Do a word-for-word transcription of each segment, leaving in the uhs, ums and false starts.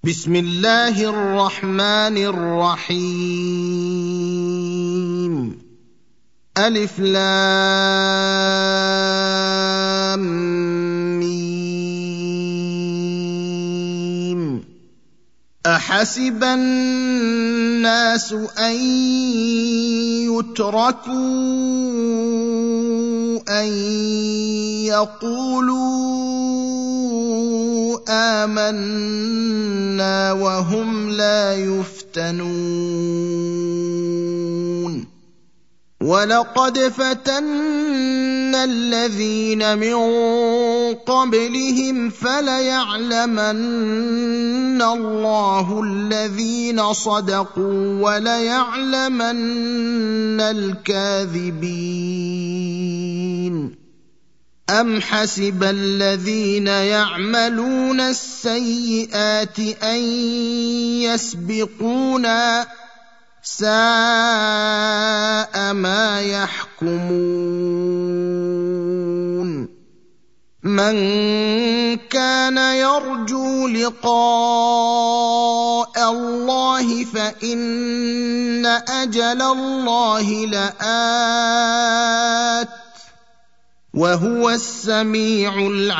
بسم الله الرحمن الرحيم ألف لام ميم أحسب الناس أن يتركوا أن يقولوا آمنا وهم لا يفتنون ولقد فتنا الذين من قبلهم فليعلمن الله الذين صدقوا وليعلمن الكاذبين أم حسب الذين يعملون السيئات أن يسبقونا ساء ما يحكمون من كان يرجو لقاء الله فإن أجل الله لآت وهو السميع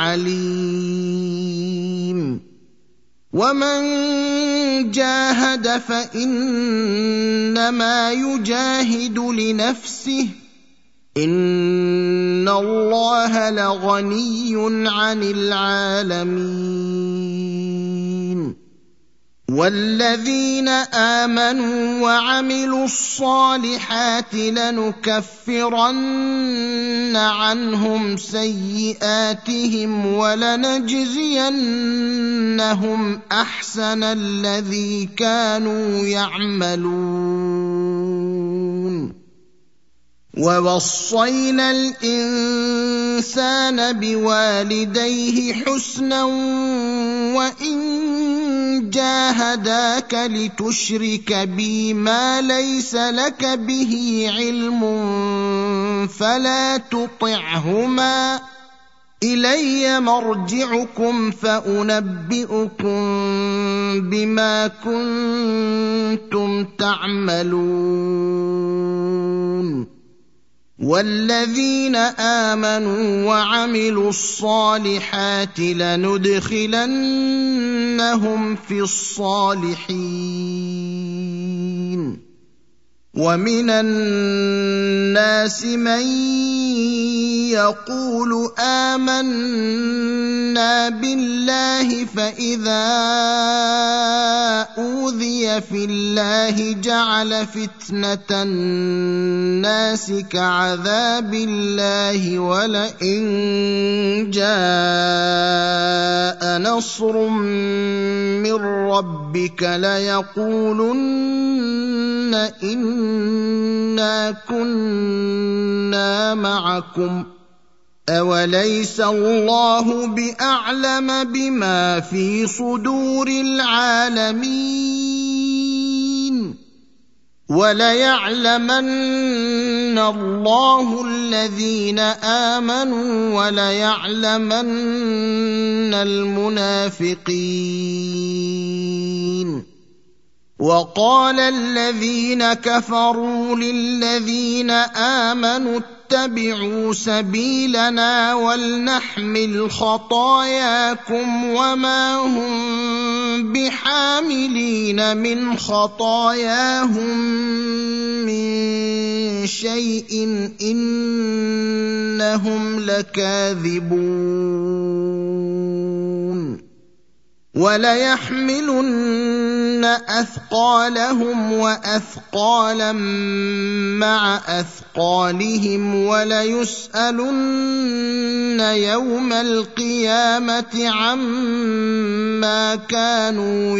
العليم ومن جاهد فإنما يجاهد لنفسه إن الله لغني عن العالمين والذين آمنوا وعملوا الصالحات لنكفرن عنهم سيئاتهم ولنجزينهم أحسن الذي كانوا يعملون ووصينا الإنسان بوالديه حسنا وإن جاهداك لتشرك بي ما ليس لك به علم فلا تطعهما إلي مرجعكم فأنبئكم بما كنتم تعملون والذين آمنوا وعملوا الصالحات لندخلنهم في الصالحين ومن الناس من يقول آمنا بالله فإذا أوذي في الله جعل فتنة الناس كعذاب الله ولئن جاء نصر من ربك ليقولن إنا كنا معكم أوليس الله بأعلم بما في صدور العالمين وليعلمن الله الذين آمنوا وليعلمن المنافقين وقال الذين كفروا للذين آمنوا اتبعوا سبيلنا ولنحمل خطاياكم وما هم بحاملين من خطاياهم من شيء إنهم لكاذبون وليحملن أثقالهم وأثقالا مع أثقالهم وليسألن يوم القيامة عما كانوا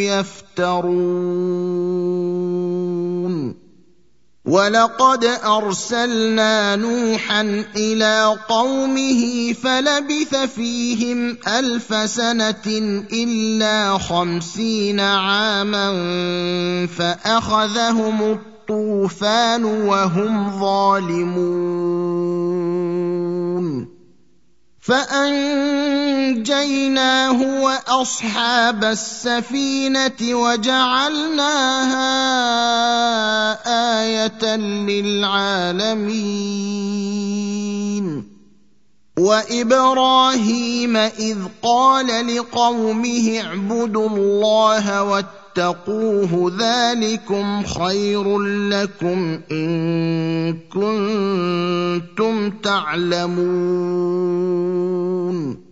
يفترون ولقد أرسلنا نوحا إلى قومه فلبث فيهم ألف سنة إلا خمسين عاما فأخذهم الطوفان وهم ظالمون فأنجيناه وأصحاب السفينة وجعلناها آية للعالمين. وإبراهيم إذ قال لقومه اعبدوا الله واتقوه ذلكم خير لكم إن كنتم تعلمون.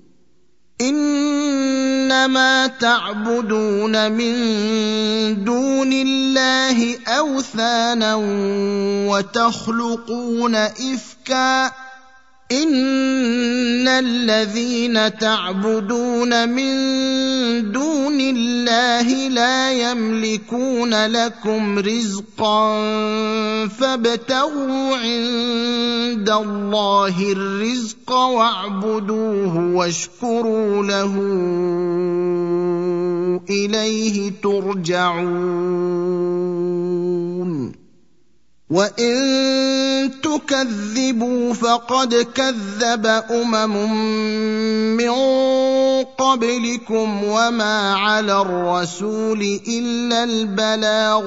إنما تعبدون من دون الله أوثانا وتخلقون إفكا إن الذين تعبدون من دون الله لا يملكون لكم رزقا فابتغوا عند الله الرزق واعبدوه واشكروا له إليه ترجعون. وإن تكذبوا فقد كذب أمم من قبلكم وما على الرسول إلا البلاغ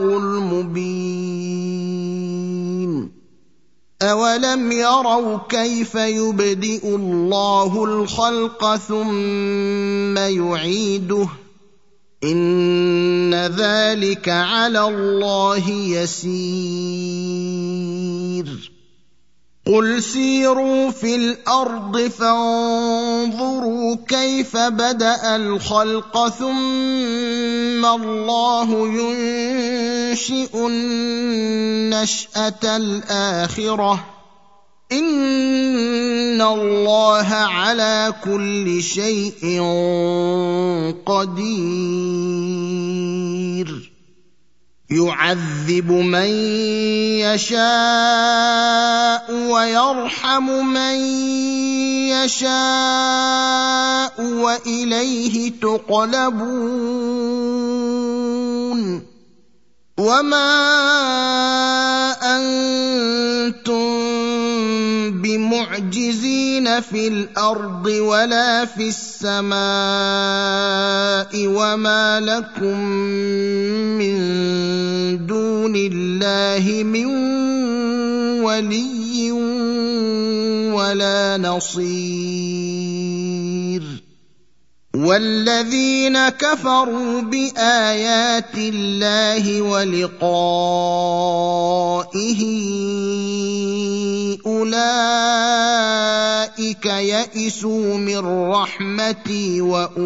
المبين. أولم يروا كيف يبدئ الله الخلق ثم يعيده إن ذلك على الله يسير. قل سيروا في الأرض فانظروا كيف بدأ الخلق ثم الله ينشئ النشأة الآخرة إن الله على كل شيء قدير. يعذب من يشاء ويرحم من يشاء وإليه تقلبون. وما أنتم بمعجزين في الأرض ولا في السماء وما لكم من دون الله من ولي ولا نصير. والذين كفروا بآيات الله ولقائه أولئك يئسوا من رحمتي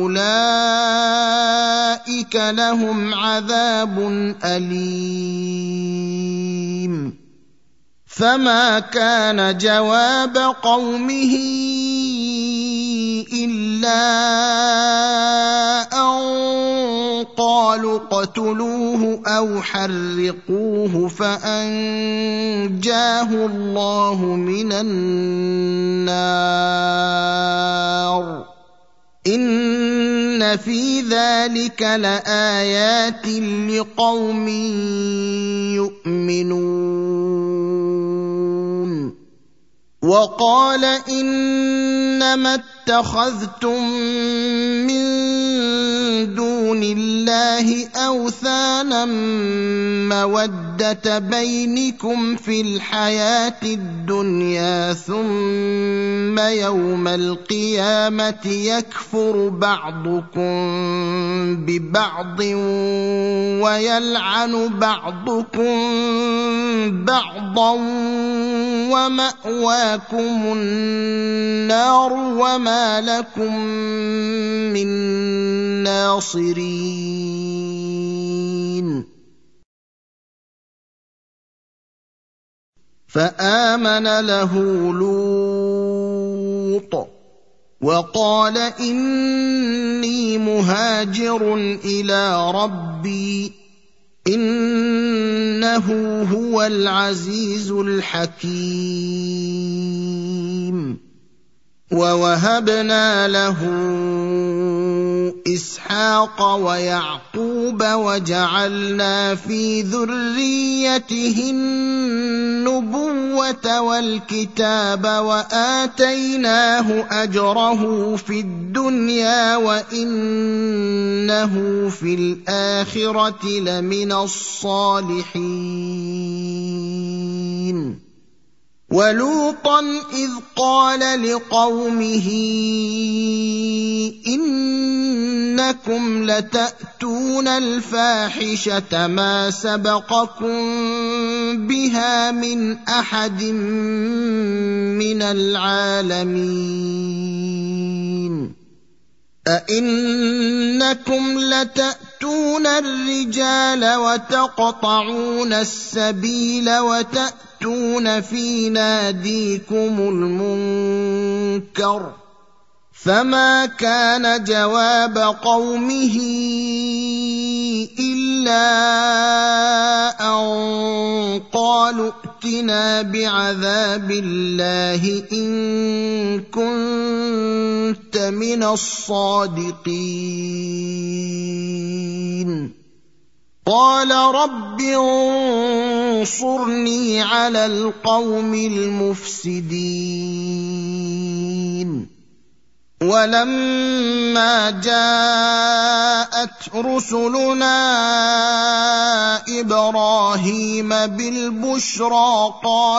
وأولئك لهم عذاب أليم. فما كان جواب قومه إلا أن قالوا اقتلوه أو حرقوه فأنجاه الله من النار. إن في ذلك لآيات لقوم يؤمنون. وقال إنما اتخذتم من دون الله أوثانا مودة بينكم في الحياة الدنيا ثم يوم القيامة يكفر بعضكم ببعض ويلعن بعضكم بعضا ومأواكم النار وما لكم من ناصرين. فآمن له لوط وقال إني مهاجر إلى ربي إنه هو العزيز الحكيم. ووهبنا له إسحاق ويعقوب وجعلنا في ذريته النبوة النبوة والكتاب وآتيناه أجره في الدنيا وإنه في الآخرة لمن الصالحين ولوطا إذ قال لقومه إنكم لتأتون الفاحشة ما سبقكم بها من أحد من العالمين أئنكم لتأتون الرجال وتقطعون السبيل وتأتون في ناديكم المنكر فما كان جواب قومه إلا أن قالوا ائتنا بعذاب الله إن كنت من الصادقين قال رب انصرني على القوم المفسدين ولما جاءت رسلنا إبراهيم بالبشرى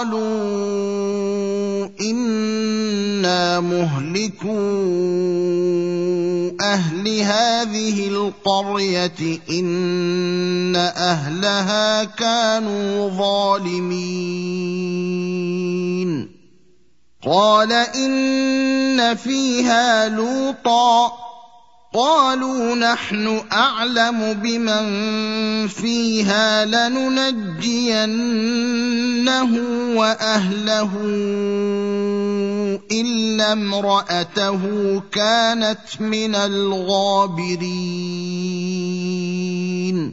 قالوا إنا مهلكو أهل هذه القرية إن أهلها كانوا ظالمين قال إن فيها لوطا قالوا نحن أعلم بمن فيها لننجينه وأهله إلا امرأته كانت من الغابرين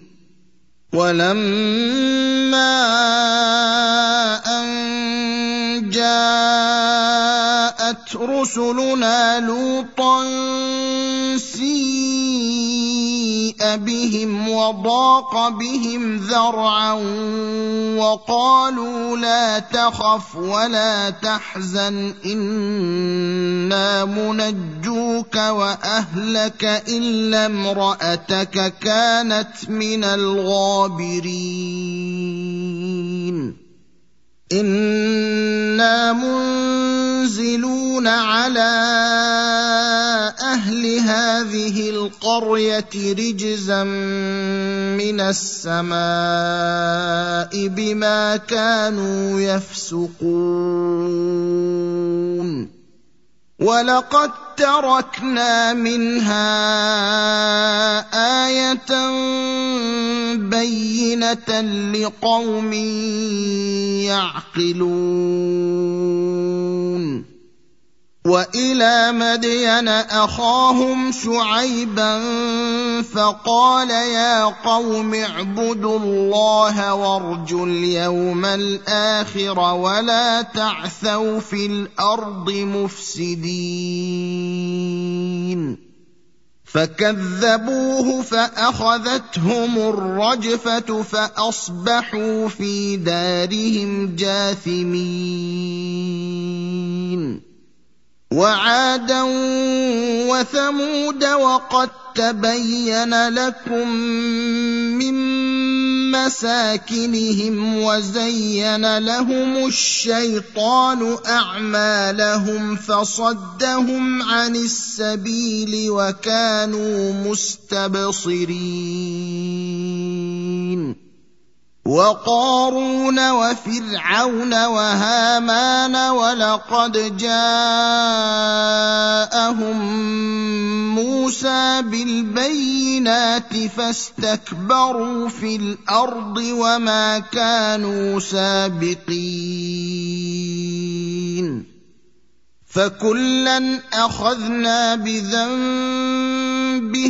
ولما أن جاءت رسلنا لوطا سيء بهم وضاق بهم ذرعا وقالوا لا تخف ولا تحزن إنا منجوك وأهلك إلا امرأتك كانت من الغابرين إنا منزلون على أهل هذه القرية رجزا من السماء بما كانوا يفسقون ولقد تركنا منها آية بينة لقوم يعقلون وإلى مدين أخاهم شعيبا فقال يا قوم اعبدوا الله وارجوا اليوم الآخر ولا تعثوا في الأرض مفسدين فكذبوه فأخذتهم الرجفة فأصبحوا في دارهم جاثمين وعادا وثمود وقد تبين لكم من مساكنهم وزين لهم الشيطان أعمالهم فصدهم عن السبيل وكانوا مستبصرين وقارون وفرعون وهامان ولقد جاءهم موسى بالبينات فاستكبروا في الأرض وما كانوا سابقين فكلا أخذنا بذنبه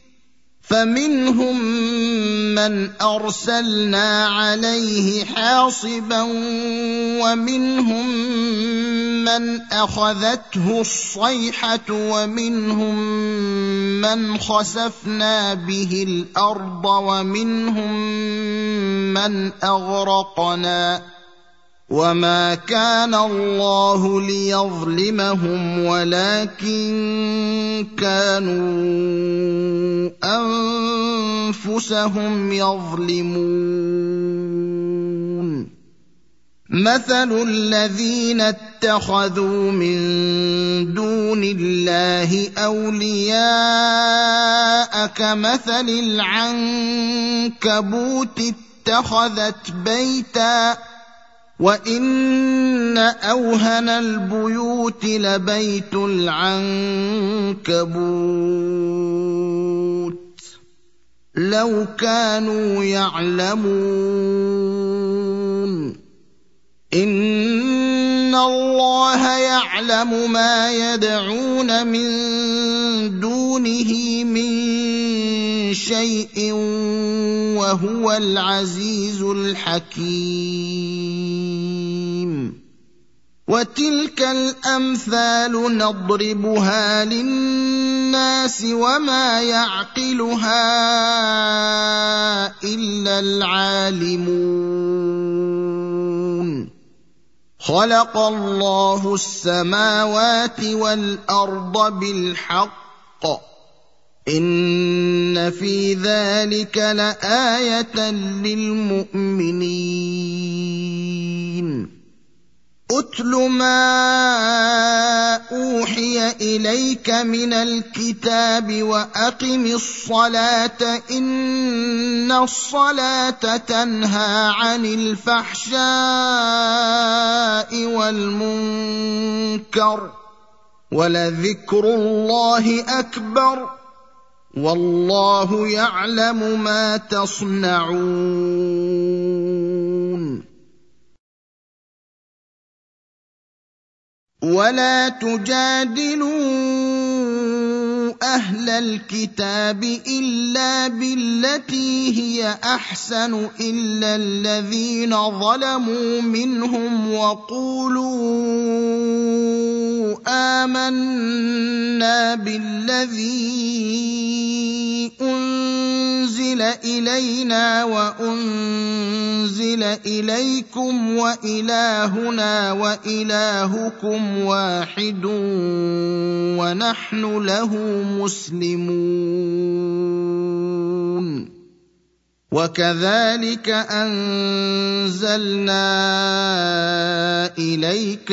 فمنهم من أرسلنا عليه حاصبا ومنهم من أخذته الصيحة ومنهم من خسفنا به الأرض ومنهم من أغرقنا وما كان الله ليظلمهم ولكن كانوا أنفسهم يظلمون. مثل الذين اتخذوا من دون الله أولياء كمثل العنكبوت اتخذت بيتا وإن أوهن البيوت لبيت العنكبوت لو كانوا يعلمون. إن الله يعلم ما يدعون من دونه من شيء وهو العزيز الحكيم. وتلك الأمثال نضربها للناس وما يعقلها إلا العالمون. خلق الله السماوات والأرض بالحق إن في ذلك لآية للمؤمنين. أتل ما أوحي إليك من الكتاب وأقم الصلاة إن الصلاة تنهى عن الفحشاء والمنكر ولذكر الله أكبر والله يعلم ما تصنعون. ولا تجادلوا أهل الكتاب إلا بالتي هي أحسن إلا الذين ظلموا منهم وقولوا آمنا بالذي أنزل إلينا وأنزل إليكم وإلهنا وإلهكم واحد ونحن له مسلمون. وكذلك أنزلنا إليك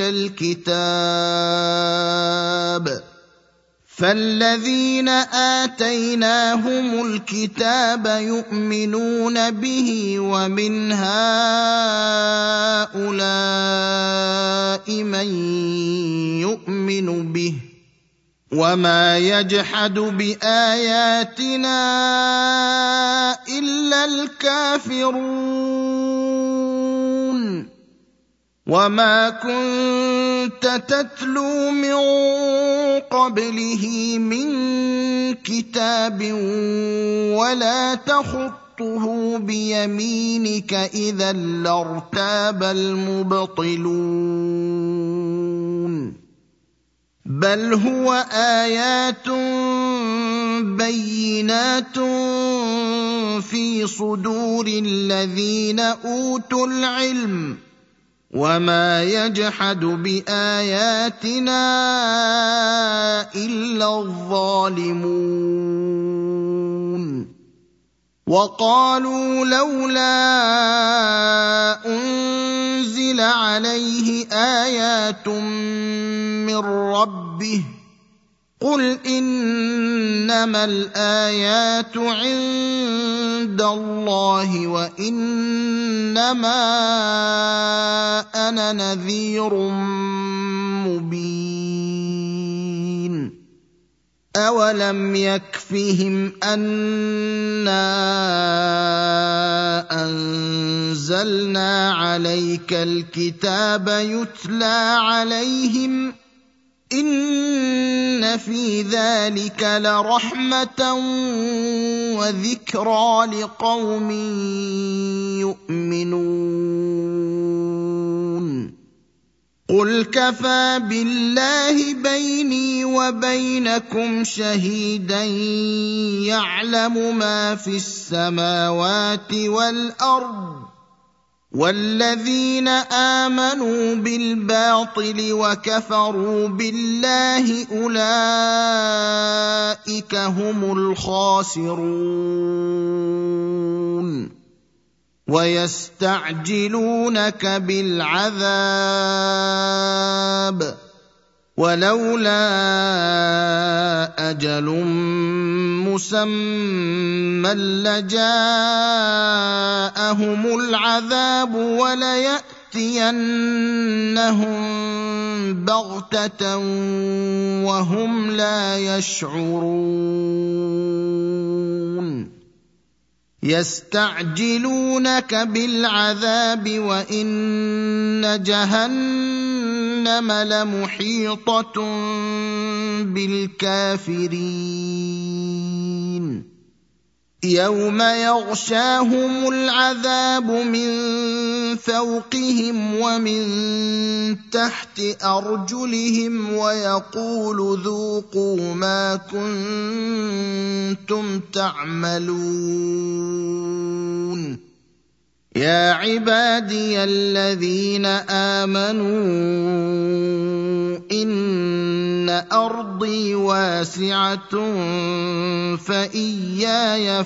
الكتاب فالذين آتيناهم الكتاب يؤمنون به ومن هؤلاء من يؤمن به وما يجحد بآياتنا إلا الكافرون. وما كنت تتلو من قبله من كتاب ولا تخطه بيمينك إذا لارتاب المبطلون. بل هو آيات بينات في صدور الذين أوتوا العلم وما يجحد بآياتنا إلا الظالمون. وقالوا لولا أنزل عليه آيات من ربه قل إنما الآيات عند الله وإنما أنا نذير مبين. أولم يكفهم أنا أنزلنا عليك الكتاب يتلى عليهم إن في ذلك لرحمة وذكرى لقوم يؤمنون. قل كفى بالله بيني وبينكم شهيدا يعلم ما في السماوات والأرض والذين آمنوا بالباطل وكفروا بالله أولئك هم الخاسرون ويستعجلونك بالعذاب ولولا أجل مسمى لجاءهم العذاب وليأتينهم بغتة وهم لا يشعرون يستعجلونك بالعذاب وإن جهنم لمحيطة بالكافرين يوم يغشاهم العذاب من فوقهم ومن تحت أرجلهم ويقول ذوقوا ما كنتم تعملون يا عبادي الذين آمنوا إن أرضي واسعة فإياي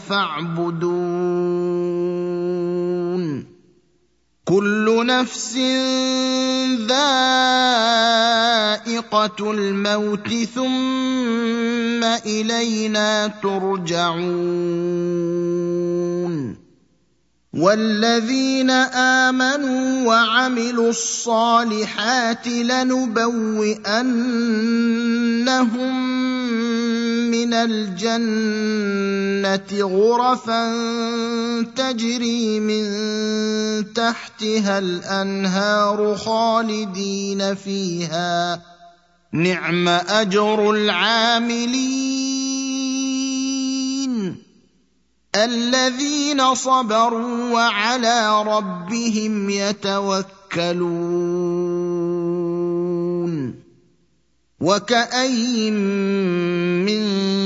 فاعبدون كل نفس ذائقة الموت ثم إلينا ترجعون والذين آمنوا وعملوا الصالحات لنبوئنهم من الجنة غرفا تجري من تحتها الأنهار خالدين فيها نعم أجر العاملين الذين صبروا وعلى ربهم يتوكلون وكأي من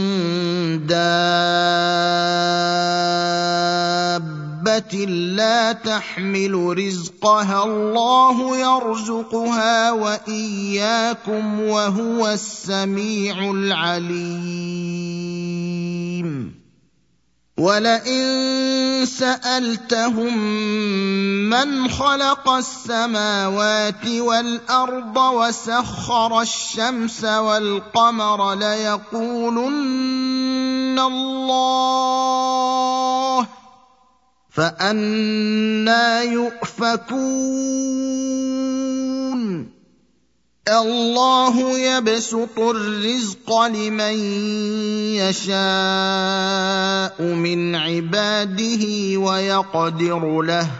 دابة لا تحمل رزقها الله يرزقها وإياكم وهو السميع العليم ولئن سألتهم من خلق السماوات والأرض وسخر الشمس والقمر ليقولن الله فأنى يؤفكون الله يبسط الرزق لمن يشاء من عباده ويقدر له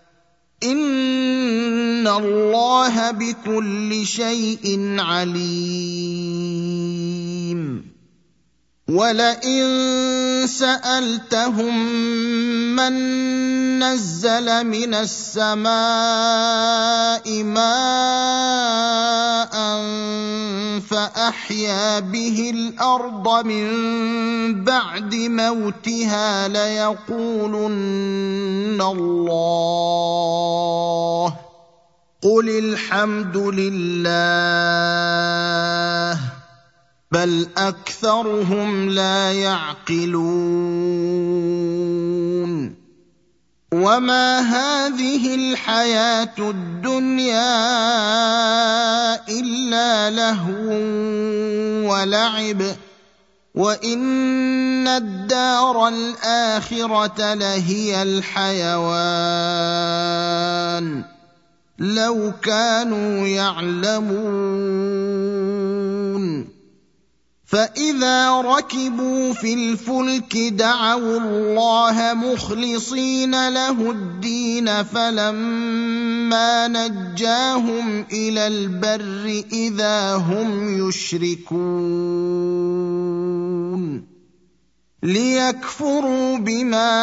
إن الله بكل شيء عليم ولئن سألتهم من نزل من السماء ماء فأحيا به الأرض من بعد موتها ليقولن الله قل الحمد لله بل أكثرهم لا يعقلون وما هذه الحياة الدنيا إلا لهو ولعب وإن الدار الآخرة لهي الحيوان لو كانوا يعلمون فإذا ركبوا في الفلك دعوا الله مخلصين له الدين فلما نجاهم إلى البر إذا هم يشركون ليكفروا بما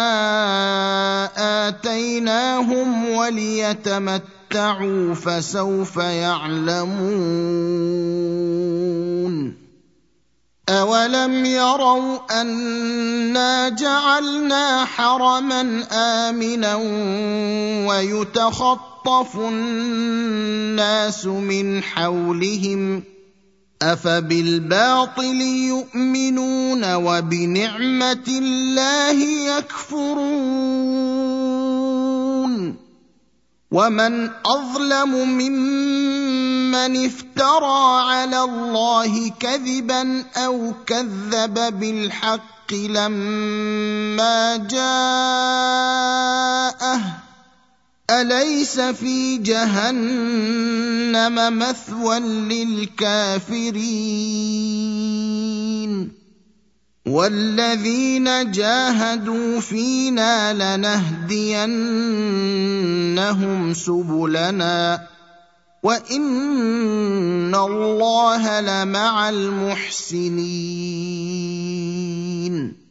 آتيناهم وليتمتعوا فسوف يعلمون فسوف يعلمون فسوف يعلمون فسوف يعلمون فسوف يعلمون فسوف يعلمون فسوف يعلمون فسوف يعلمون فسوف يعلمون فسوف يعلمون فسوف يعلمون فسوف يعلمون فسوف يعلمون فسوف يعلمون أَوَلَمْ يَرَوْا أَنَّا جَعَلْنَا حَرَمًا آمِنًا وَيُتَخَطَّفُ النَّاسُ مِنْ حَوْلِهِمْ ۚ أَفَبِالْبَاطِلِ يُؤْمِنُونَ وَبِنِعْمَةِ اللَّهِ يَكْفُرُونَ وَمَنْ أَظْلَمُ مِمَّنِ افْتَرَىٰ عَلَى اللَّهِ كَذِبًا أَوْ كَذَّبَ بِالْحَقِّ لَمَّا جَاءَهُ ۚ أَلَيْسَ فِي جَهَنَّمَ مَثْوًى لِّلْكَافِرِينَ وَالَّذِينَ جَاهَدُوا فِينَا لَنَهْدِيَنَّهُمْ سُبُلَنَا ۚ وَإِنَّ اللَّهَ لَمَعَ الْمُحْسِنِينَ